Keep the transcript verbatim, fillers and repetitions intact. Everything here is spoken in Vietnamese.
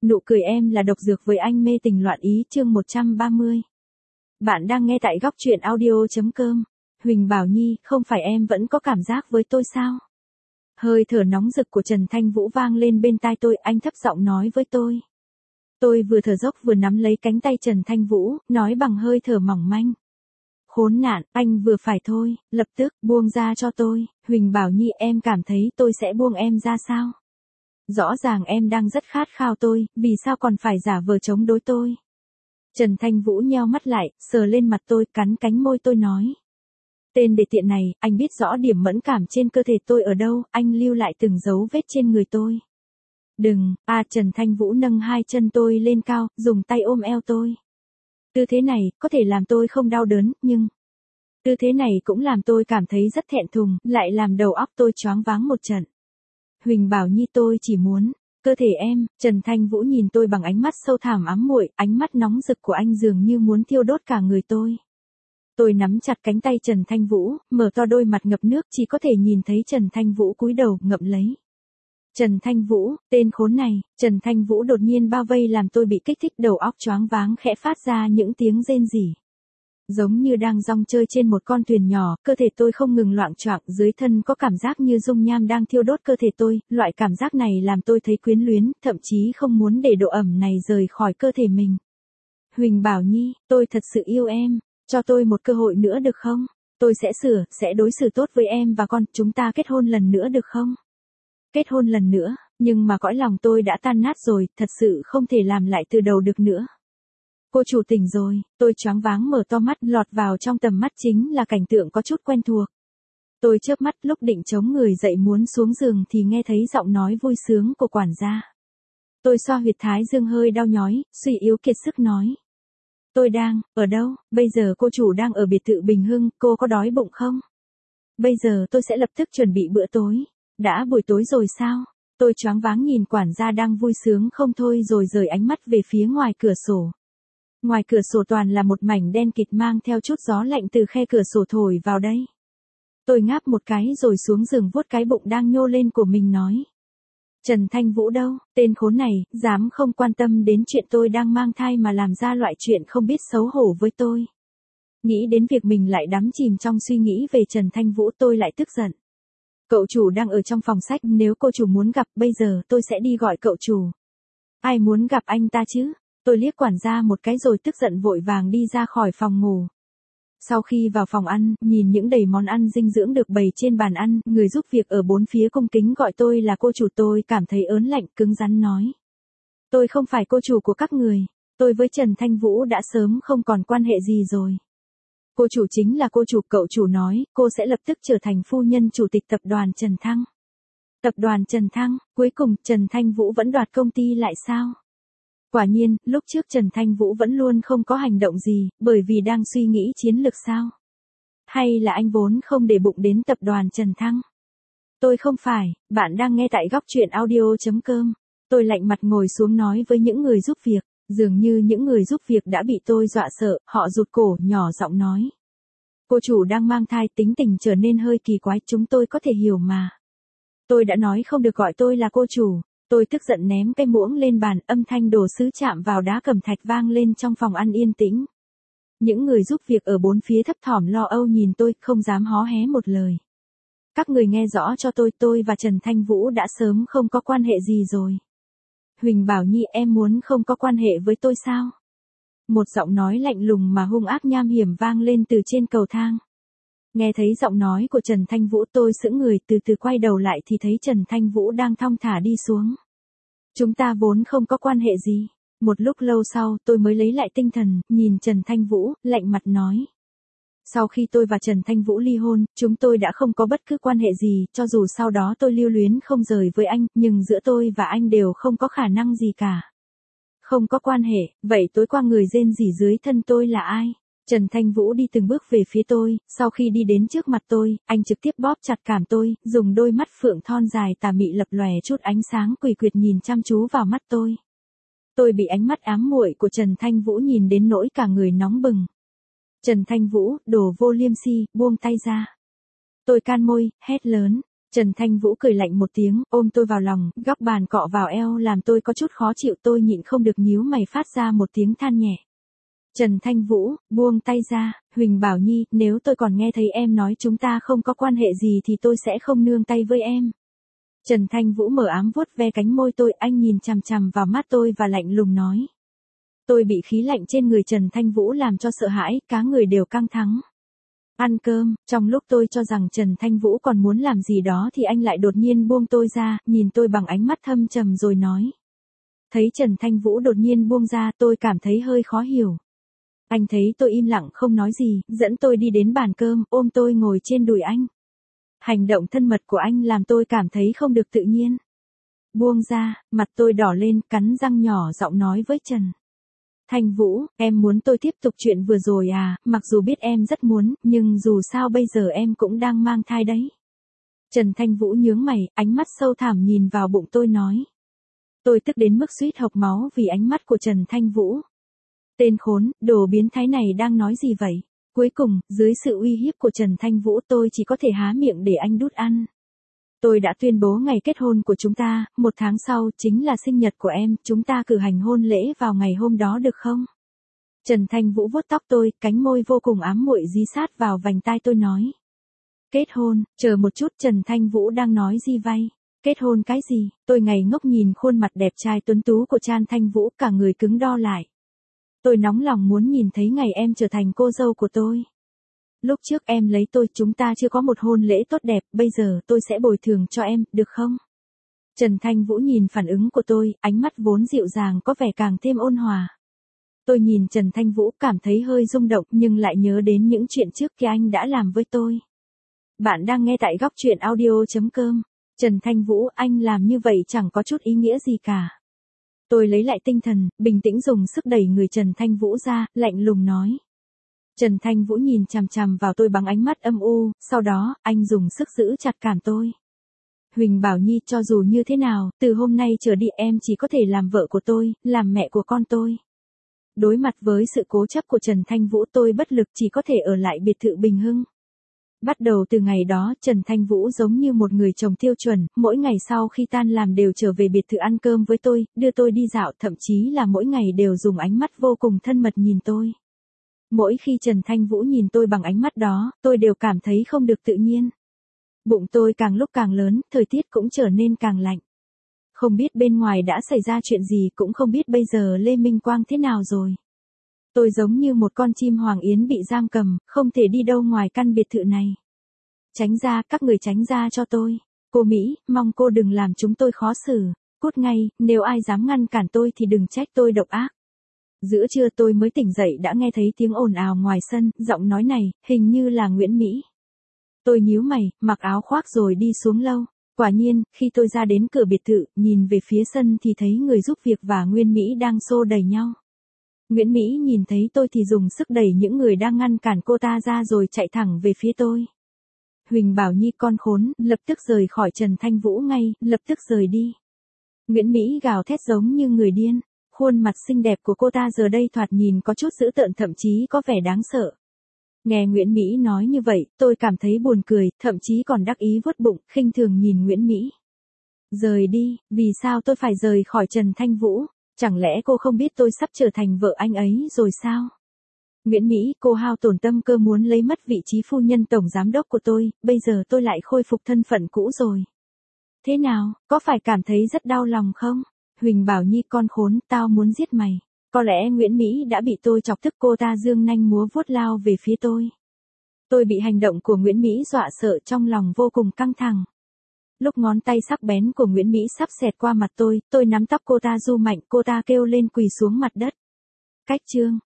Nụ cười em là độc dược với anh mê tình loạn ý chương một trăm ba mươi. Bạn đang nghe tại góc truyện audio.com. Huỳnh Bảo Nhi, không phải em vẫn có cảm giác với tôi sao? Hơi thở nóng rực của Trần Thanh Vũ vang lên bên tai tôi, anh thấp giọng nói với tôi. Tôi vừa thở dốc vừa nắm lấy cánh tay Trần Thanh Vũ, nói bằng hơi thở mỏng manh. Khốn nạn, anh vừa phải thôi, lập tức buông ra cho tôi. Huỳnh Bảo Nhi, em cảm thấy tôi sẽ buông em ra sao? Rõ ràng em đang rất khát khao tôi, vì sao còn phải giả vờ chống đối tôi? Trần Thanh Vũ nheo mắt lại, sờ lên mặt tôi, cắn cánh môi tôi nói. Tên đệ tiện này, anh biết rõ điểm mẫn cảm trên cơ thể tôi ở đâu, anh lưu lại từng dấu vết trên người tôi. Đừng, à Trần Thanh Vũ nâng hai chân tôi lên cao, dùng tay ôm eo tôi. Tư thế này, có thể làm tôi không đau đớn, nhưng... Tư thế này cũng làm tôi cảm thấy rất thẹn thùng, lại làm đầu óc tôi choáng váng một trận. Huỳnh Bảo Nhi, tôi chỉ muốn, cơ thể em. Trần Thanh Vũ nhìn tôi bằng ánh mắt sâu thẳm ám muội, ánh mắt nóng rực của anh dường như muốn thiêu đốt cả người tôi. Tôi nắm chặt cánh tay Trần Thanh Vũ, mở to đôi mặt ngập nước, chỉ có thể nhìn thấy Trần Thanh Vũ cúi đầu ngậm lấy. Trần Thanh Vũ, tên khốn này. Trần Thanh Vũ đột nhiên bao vây làm tôi bị kích thích, đầu óc choáng váng, khẽ phát ra những tiếng rên rỉ. Giống như đang dong chơi trên một con thuyền nhỏ, cơ thể tôi không ngừng loạng choạng, dưới thân có cảm giác như dung nham đang thiêu đốt cơ thể tôi, loại cảm giác này làm tôi thấy quyến luyến, thậm chí không muốn để độ ẩm này rời khỏi cơ thể mình. Huỳnh Bảo Nhi, tôi thật sự yêu em, cho tôi một cơ hội nữa được không? Tôi sẽ sửa, sẽ đối xử tốt với em và con, chúng ta kết hôn lần nữa được không? Kết hôn lần nữa, nhưng mà cõi lòng tôi đã tan nát rồi, thật sự không thể làm lại từ đầu được nữa. Cô chủ tỉnh rồi, tôi choáng váng mở to mắt, lọt vào trong tầm mắt chính là cảnh tượng có chút quen thuộc. Tôi chớp mắt, lúc định chống người dậy muốn xuống giường thì nghe thấy giọng nói vui sướng của quản gia. Tôi xoa huyệt thái dương hơi đau nhói, suy yếu kiệt sức nói. Tôi đang, ở đâu? Bây giờ cô chủ đang ở biệt thự Bình Hưng, cô có đói bụng không? Bây giờ tôi sẽ lập tức chuẩn bị bữa tối. Đã buổi tối rồi sao? Tôi choáng váng nhìn quản gia đang vui sướng không thôi rồi rời ánh mắt về phía ngoài cửa sổ. Ngoài cửa sổ toàn là một mảnh đen kịt mang theo chút gió lạnh từ khe cửa sổ thổi vào đây. Tôi ngáp một cái rồi xuống giường vuốt cái bụng đang nhô lên của mình nói. Trần Thanh Vũ đâu, tên khốn này, dám không quan tâm đến chuyện tôi đang mang thai mà làm ra loại chuyện không biết xấu hổ với tôi. Nghĩ đến việc mình lại đắm chìm trong suy nghĩ về Trần Thanh Vũ tôi lại tức giận. Cậu chủ đang ở trong phòng sách, nếu cô chủ muốn gặp bây giờ tôi sẽ đi gọi cậu chủ. Ai muốn gặp anh ta chứ? Tôi liếc quản gia một cái rồi tức giận vội vàng đi ra khỏi phòng ngủ. Sau khi vào phòng ăn, nhìn những đầy món ăn dinh dưỡng được bày trên bàn ăn, người giúp việc ở bốn phía cung kính gọi tôi là cô chủ, tôi cảm thấy ớn lạnh, cứng rắn nói. Tôi không phải cô chủ của các người, tôi với Trần Thanh Vũ đã sớm không còn quan hệ gì rồi. Cô chủ chính là cô chủ, cậu chủ nói, cô sẽ lập tức trở thành phu nhân chủ tịch tập đoàn Trần Thăng. Tập đoàn Trần Thăng, cuối cùng Trần Thanh Vũ vẫn đoạt công ty lại sao? Quả nhiên, lúc trước Trần Thanh Vũ vẫn luôn không có hành động gì, bởi vì đang suy nghĩ chiến lược sao? Hay là anh vốn không để bụng đến tập đoàn Trần Thăng? Tôi không phải, bạn đang nghe tại góc truyện audio.com. Tôi lạnh mặt ngồi xuống nói với những người giúp việc, dường như những người giúp việc đã bị tôi dọa sợ, họ rụt cổ, nhỏ giọng nói. Cô chủ đang mang thai, tính tình trở nên hơi kỳ quái, chúng tôi có thể hiểu mà. Tôi đã nói không được gọi tôi là cô chủ. Tôi tức giận ném cái muỗng lên bàn, âm thanh đồ sứ chạm vào đá cẩm thạch vang lên trong phòng ăn yên tĩnh. Những người giúp việc ở bốn phía thấp thỏm lo âu nhìn tôi, không dám hó hé một lời. Các người nghe rõ cho tôi, tôi và Trần Thanh Vũ đã sớm không có quan hệ gì rồi. Huỳnh Bảo Nhi, em muốn không có quan hệ với tôi sao? Một giọng nói lạnh lùng mà hung ác nham hiểm vang lên từ trên cầu thang. Nghe thấy giọng nói của Trần Thanh Vũ tôi sững người, từ từ quay đầu lại thì thấy Trần Thanh Vũ đang thong thả đi xuống. Chúng ta vốn không có quan hệ gì. Một lúc lâu sau tôi mới lấy lại tinh thần, nhìn Trần Thanh Vũ, lạnh mặt nói. Sau khi tôi và Trần Thanh Vũ ly hôn, chúng tôi đã không có bất cứ quan hệ gì, cho dù sau đó tôi lưu luyến không rời với anh, nhưng giữa tôi và anh đều không có khả năng gì cả. Không có quan hệ, vậy tối qua người rên rỉ dưới thân tôi là ai? Trần Thanh Vũ đi từng bước về phía tôi, sau khi đi đến trước mặt tôi, anh trực tiếp bóp chặt cằm tôi, dùng đôi mắt phượng thon dài tà mị lập lòe chút ánh sáng quỷ quyệt nhìn chăm chú vào mắt tôi. Tôi bị ánh mắt ám muội của Trần Thanh Vũ nhìn đến nỗi cả người nóng bừng. Trần Thanh Vũ, đồ vô liêm si, buông tay ra. Tôi can môi, hét lớn. Trần Thanh Vũ cười lạnh một tiếng, ôm tôi vào lòng, góc bàn cọ vào eo làm tôi có chút khó chịu, tôi nhịn không được nhíu mày phát ra một tiếng than nhẹ. Trần Thanh Vũ, buông tay ra, Huỳnh Bảo Nhi, nếu tôi còn nghe thấy em nói chúng ta không có quan hệ gì thì tôi sẽ không nương tay với em. Trần Thanh Vũ mở ám vuốt ve cánh môi tôi, anh nhìn chằm chằm vào mắt tôi và lạnh lùng nói. Tôi bị khí lạnh trên người Trần Thanh Vũ làm cho sợ hãi, cá người đều căng thẳng. Ăn cơm, trong lúc tôi cho rằng Trần Thanh Vũ còn muốn làm gì đó thì anh lại đột nhiên buông tôi ra, nhìn tôi bằng ánh mắt thâm trầm rồi nói. Thấy Trần Thanh Vũ đột nhiên buông ra, tôi cảm thấy hơi khó hiểu. Anh thấy tôi im lặng không nói gì, dẫn tôi đi đến bàn cơm, ôm tôi ngồi trên đùi anh. Hành động thân mật của anh làm tôi cảm thấy không được tự nhiên. Buông ra, mặt tôi đỏ lên, cắn răng nhỏ giọng nói với Trần Thanh Vũ, em muốn tôi tiếp tục chuyện vừa rồi à, mặc dù biết em rất muốn, nhưng dù sao bây giờ em cũng đang mang thai đấy. Trần Thanh Vũ nhướng mày, ánh mắt sâu thẳm nhìn vào bụng tôi nói. Tôi tức đến mức suýt hộc máu vì ánh mắt của Trần Thanh Vũ. Tên khốn, đồ biến thái này đang nói gì vậy? Cuối cùng, dưới sự uy hiếp của Trần Thanh Vũ tôi chỉ có thể há miệng để anh đút ăn. Tôi đã tuyên bố ngày kết hôn của chúng ta, một tháng sau chính là sinh nhật của em, chúng ta cử hành hôn lễ vào ngày hôm đó được không? Trần Thanh Vũ vuốt tóc tôi, cánh môi vô cùng ám muội dí sát vào vành tai tôi nói. Kết hôn, chờ một chút, Trần Thanh Vũ đang nói gì vậy? Kết hôn cái gì? Tôi ngây ngốc nhìn khuôn mặt đẹp trai tuấn tú của Trần Thanh Vũ, cả người cứng đo lại. Tôi nóng lòng muốn nhìn thấy ngày em trở thành cô dâu của tôi. Lúc trước em lấy tôi, chúng ta chưa có một hôn lễ tốt đẹp, bây giờ tôi sẽ bồi thường cho em, được không? Trần Thanh Vũ nhìn phản ứng của tôi, ánh mắt vốn dịu dàng có vẻ càng thêm ôn hòa. Tôi nhìn Trần Thanh Vũ cảm thấy hơi rung động nhưng lại nhớ đến những chuyện trước kia anh đã làm với tôi. Bạn đang nghe tại góc truyện audio chấm com. Trần Thanh Vũ, anh làm như vậy chẳng có chút ý nghĩa gì cả. Tôi lấy lại tinh thần, bình tĩnh dùng sức đẩy người Trần Thanh Vũ ra, lạnh lùng nói. Trần Thanh Vũ nhìn chằm chằm vào tôi bằng ánh mắt âm u, sau đó, anh dùng sức giữ chặt cằm tôi. Huỳnh Bảo Nhi, cho dù như thế nào, từ hôm nay trở đi em chỉ có thể làm vợ của tôi, làm mẹ của con tôi. Đối mặt với sự cố chấp của Trần Thanh Vũ tôi bất lực chỉ có thể ở lại biệt thự Bình Hưng. Bắt đầu từ ngày đó, Trần Thanh Vũ giống như một người chồng tiêu chuẩn, mỗi ngày sau khi tan làm đều trở về biệt thự ăn cơm với tôi, đưa tôi đi dạo, thậm chí là mỗi ngày đều dùng ánh mắt vô cùng thân mật nhìn tôi. Mỗi khi Trần Thanh Vũ nhìn tôi bằng ánh mắt đó, tôi đều cảm thấy không được tự nhiên. Bụng tôi càng lúc càng lớn, thời tiết cũng trở nên càng lạnh. Không biết bên ngoài đã xảy ra chuyện gì, cũng không biết bây giờ Lê Minh Quang thế nào rồi. Tôi giống như một con chim hoàng yến bị giam cầm, không thể đi đâu ngoài căn biệt thự này. Tránh ra, các người tránh ra cho tôi. Cô Mỹ, mong cô đừng làm chúng tôi khó xử. Cút ngay, nếu ai dám ngăn cản tôi thì đừng trách tôi độc ác. Giữa trưa tôi mới tỉnh dậy đã nghe thấy tiếng ồn ào ngoài sân, giọng nói này, hình như là Nguyễn Mỹ. Tôi nhíu mày, mặc áo khoác rồi đi xuống lâu. Quả nhiên, khi tôi ra đến cửa biệt thự, nhìn về phía sân thì thấy người giúp việc và Nguyên Mỹ đang xô đẩy nhau. Nguyễn Mỹ nhìn thấy tôi thì dùng sức đẩy những người đang ngăn cản cô ta ra rồi chạy thẳng về phía tôi. Huỳnh Bảo Nhi, con khốn, lập tức rời khỏi Trần Thanh Vũ ngay, lập tức rời đi. Nguyễn Mỹ gào thét giống như người điên. Khuôn mặt xinh đẹp của cô ta giờ đây thoạt nhìn có chút dữ tợn, thậm chí có vẻ đáng sợ. Nghe Nguyễn Mỹ nói như vậy, tôi cảm thấy buồn cười, thậm chí còn đắc ý vuốt bụng, khinh thường nhìn Nguyễn Mỹ. Rời đi, vì sao tôi phải rời khỏi Trần Thanh Vũ? Chẳng lẽ cô không biết tôi sắp trở thành vợ anh ấy rồi sao? Nguyễn Mỹ, cô hao tổn tâm cơ muốn lấy mất vị trí phu nhân tổng giám đốc của tôi, bây giờ tôi lại khôi phục thân phận cũ rồi. Thế nào, có phải cảm thấy rất đau lòng không? Huỳnh Bảo Nhi, con khốn, tao muốn giết mày. Có lẽ Nguyễn Mỹ đã bị tôi chọc tức, cô ta dương nanh múa vuốt lao về phía tôi. Tôi bị hành động của Nguyễn Mỹ dọa sợ, trong lòng vô cùng căng thẳng. Lúc ngón tay sắc bén của Nguyễn Mỹ sắp xẹt qua mặt tôi, tôi nắm tóc cô ta du mạnh, cô ta kêu lên quỳ xuống mặt đất. Cách chương.